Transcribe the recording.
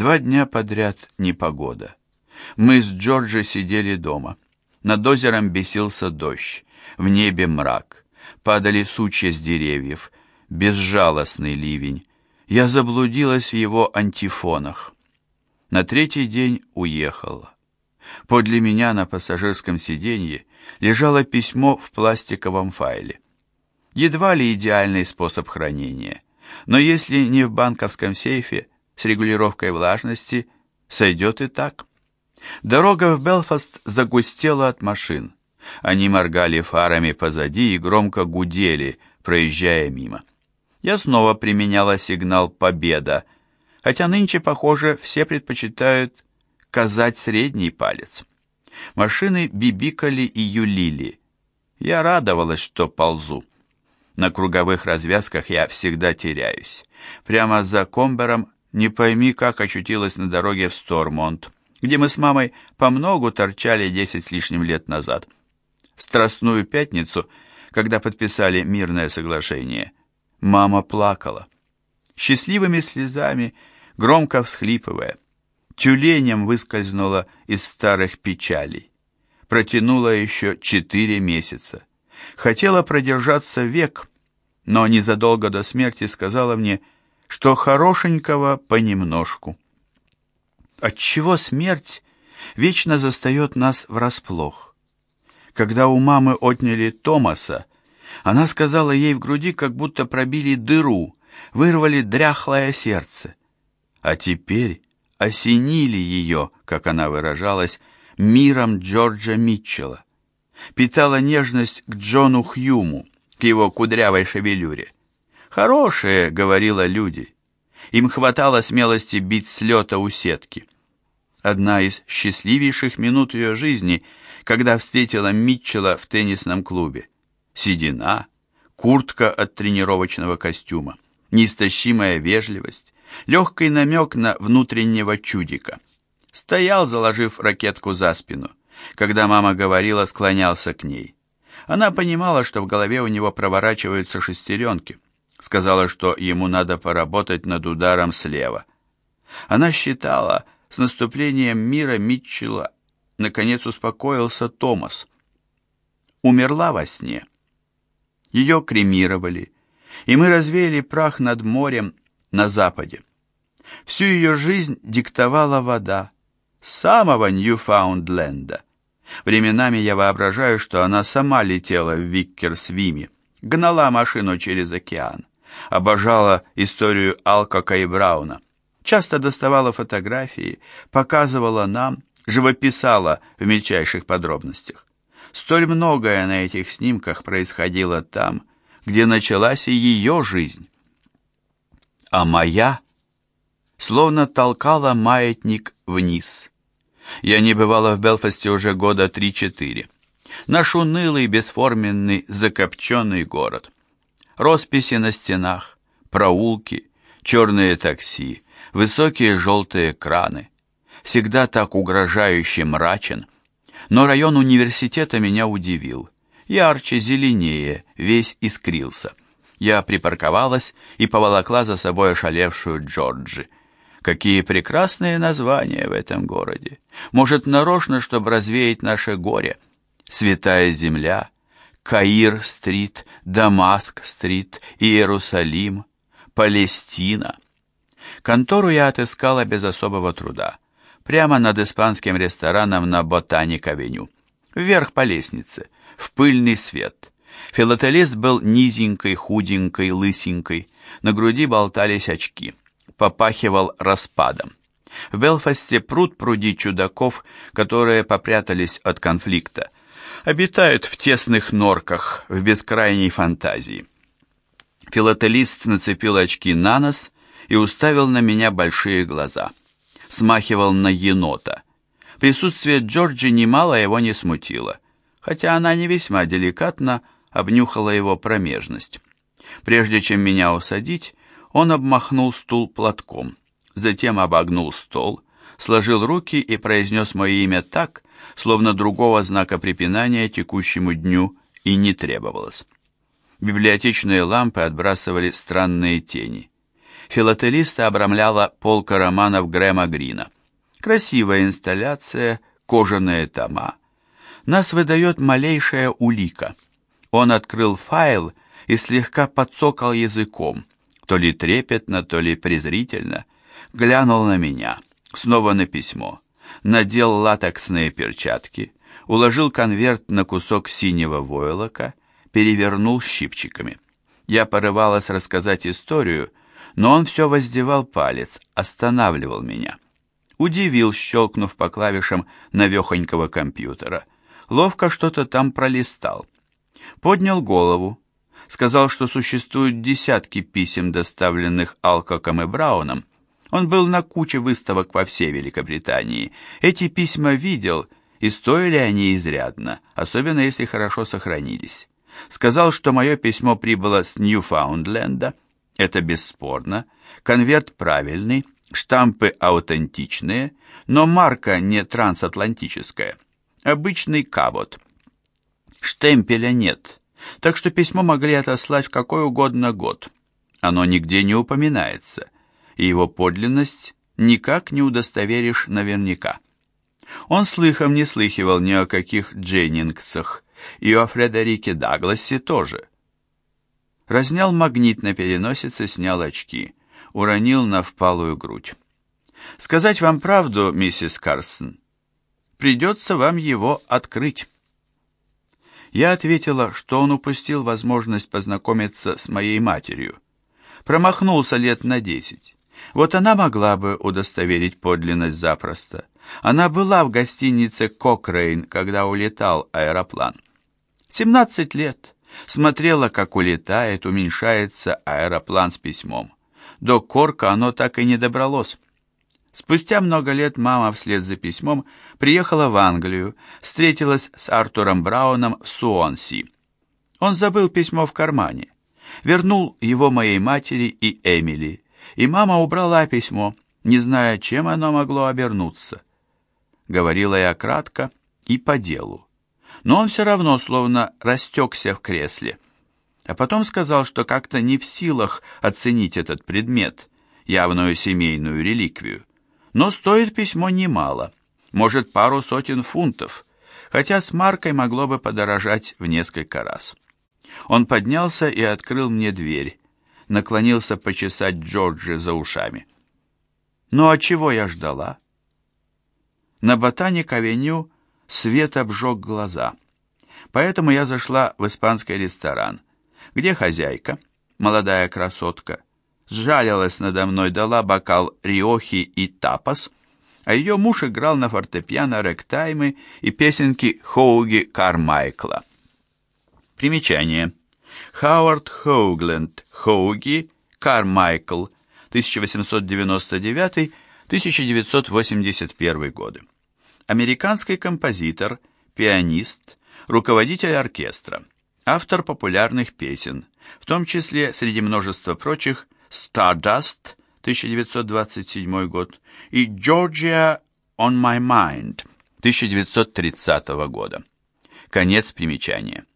2 дня подряд непогода. Мы с Джорджи сидели дома. Над озером бесился дождь, в небе мрак. Падали сучья с деревьев, безжалостный ливень. Я заблудилась в его антифонах. На 3-й день уехала. Подле меня на пассажирском сиденье лежало письмо в пластиковом файле. Едва ли идеальный способ хранения, но если не в банковском сейфе с регулировкой влажности, сойдет и так. Дорога в Белфаст загустела от машин. Они моргали фарами позади и громко гудели, проезжая мимо. Я снова применяла сигнал «Победа», хотя нынче, похоже, все предпочитают казать средний палец. Машины бибикали и юлили. Я радовалась, что ползу. На круговых развязках я всегда теряюсь. Прямо за Комбером не пойми, как очутилась на дороге в Стормонт, где мы с мамой помногу торчали 10 с лишним лет назад. В Страстную пятницу, когда подписали мирное соглашение, мама плакала. Счастливыми слезами, громко всхлипывая, тюленем выскользнула из старых печалей. Протянула еще 4 месяца. Хотела продержаться век, но незадолго до смерти сказала мне, что хорошенького понемножку. Отчего смерть вечно застает нас врасплох? Когда у мамы отняли Томаса, она сказала, ей в груди как будто пробили дыру, вырвали дряхлое сердце. А теперь осенили ее, как она выражалась, миром Джорджа Митчелла. Питала нежность к Джону Хьюму, к его кудрявой шевелюре. «Хорошие», — говорила люди. Им хватало смелости бить с лета у сетки. Одна из счастливейших минут ее жизни, когда встретила Митчелла в теннисном клубе. Седина, куртка от тренировочного костюма, неистощимая вежливость, легкий намек на внутреннего чудика. Стоял, заложив ракетку за спину. Когда мама говорила, склонялся к ней. Она понимала, что в голове у него проворачиваются шестеренки. Сказала, что ему надо поработать над ударом слева. Она считала, с наступлением мира Митчелла наконец успокоился Томас. Умерла во сне. Ее кремировали, и мы развеяли прах над морем на западе. Всю ее жизнь диктовала вода, с самого Ньюфаундленда. Временами я воображаю, что она сама летела в Виккерсвиме, гнала машину через океан, обожала историю Алкока и Брауна, часто доставала фотографии, показывала нам, живописала в мельчайших подробностях. Столь многое на этих снимках происходило там, где началась и ее жизнь. А моя словно толкала маятник вниз. Я не бывала в Белфасте уже года 3-4. Наш унылый, бесформенный, закопченный город. Росписи на стенах, проулки, черные такси, высокие желтые краны. Всегда так угрожающе мрачен. Но район университета меня удивил. Ярче, зеленее, весь искрился. Я припарковалась и поволокла за собой ошалевшую Джорджи. Какие прекрасные названия в этом городе. Может, нарочно, чтобы развеять наше горе. Святая земля, Каир-стрит, Дамаск-стрит, Иерусалим, Палестина. Контору я отыскала без особого труда. Прямо над испанским рестораном на Ботаник-авеню. Вверх по лестнице, в пыльный свет. Филателист был низенькой, худенькой, лысенькой. На груди болтались очки. Попахивал распадом. В Белфасте пруд-пруди чудаков, которые попрятались от конфликта. Обитают в тесных норках, в бескрайней фантазии. Филателист нацепил очки на нос и уставил на меня большие глаза. Смахивал на енота. Присутствие Джорджи немало его не смутило, хотя она не весьма деликатно обнюхала его промежность. Прежде чем меня усадить, он обмахнул стул платком, затем обогнул стол, сложил руки и произнес мое имя так, словно другого знака препинания текущему дню и не требовалось. Библиотечные лампы отбрасывали странные тени. Филателиста обрамляла полка романов Грэма Грина. Красивая инсталляция, кожаные тома. Нас выдает малейшая улика. Он открыл файл и слегка подсокал языком, то ли трепетно, то ли презрительно, глянул на меня, снова на письмо, надел латексные перчатки, уложил конверт на кусок синего войлока, перевернул щипчиками. Я порывалась рассказать историю, но он все воздевал палец, останавливал меня. Удивил, щелкнув по клавишам навехонького компьютера. Ловко что-то там пролистал. Поднял голову, сказал, что существуют десятки писем, доставленных Алкоком и Брауном. Он был на куче выставок по всей Великобритании. Эти письма видел, и стоили они изрядно, особенно если хорошо сохранились. Сказал, что мое письмо прибыло с Ньюфаундленда. Это бесспорно. Конверт правильный, штампы аутентичные, но марка не трансатлантическая. Обычный Кабот. Штемпеля нет, так что письмо могли отослать в какой угодно год. Оно нигде не упоминается, и его подлинность никак не удостоверишь наверняка. Он слыхом не слыхивал ни о каких Дженнингсах, и о Фредерике Дагласе тоже. Разнял магнит на переносице, снял очки, уронил на впалую грудь. «Сказать вам правду, миссис Карсон, придется вам его открыть». Я ответила, что он упустил возможность познакомиться с моей матерью. Промахнулся лет на 10. Вот она могла бы удостоверить подлинность запросто. Она была в гостинице «Кокрейн», когда улетал аэроплан. 17 лет. Смотрела, как улетает, уменьшается аэроплан с письмом. До Корка оно так и не добралось. Спустя много лет мама вслед за письмом приехала в Англию, встретилась с Артуром Брауном в Суонси. Он забыл письмо в кармане. Вернул его моей матери и Эмили, и мама убрала письмо, не зная, чем оно могло обернуться. Говорила я кратко и по делу. Но он все равно словно растекся в кресле. А потом сказал, что как-то не в силах оценить этот предмет, явную семейную реликвию. Но стоит письмо немало, может, пару сотен фунтов, хотя с маркой могло бы подорожать в несколько раз. Он поднялся и открыл мне дверь, наклонился почесать Джорджи за ушами. Ну а чего я ждала? На Ботаник-авеню свет обжег глаза, поэтому я зашла в испанский ресторан, где хозяйка, молодая красотка, сжалилась надо мной, дала бокал риохи и тапас, а ее муж играл на фортепиано рэгтаймы и песенки Хоуги Кармайкла. Примечание. Хауард Хоугленд Хоуги Кармайкл, 1899-1981 годы. Американский композитор, пианист, руководитель оркестра, автор популярных песен, в том числе среди множества прочих Stardust, 1927 год, и Georgia on My Mind, 1930 года. Конец примечания.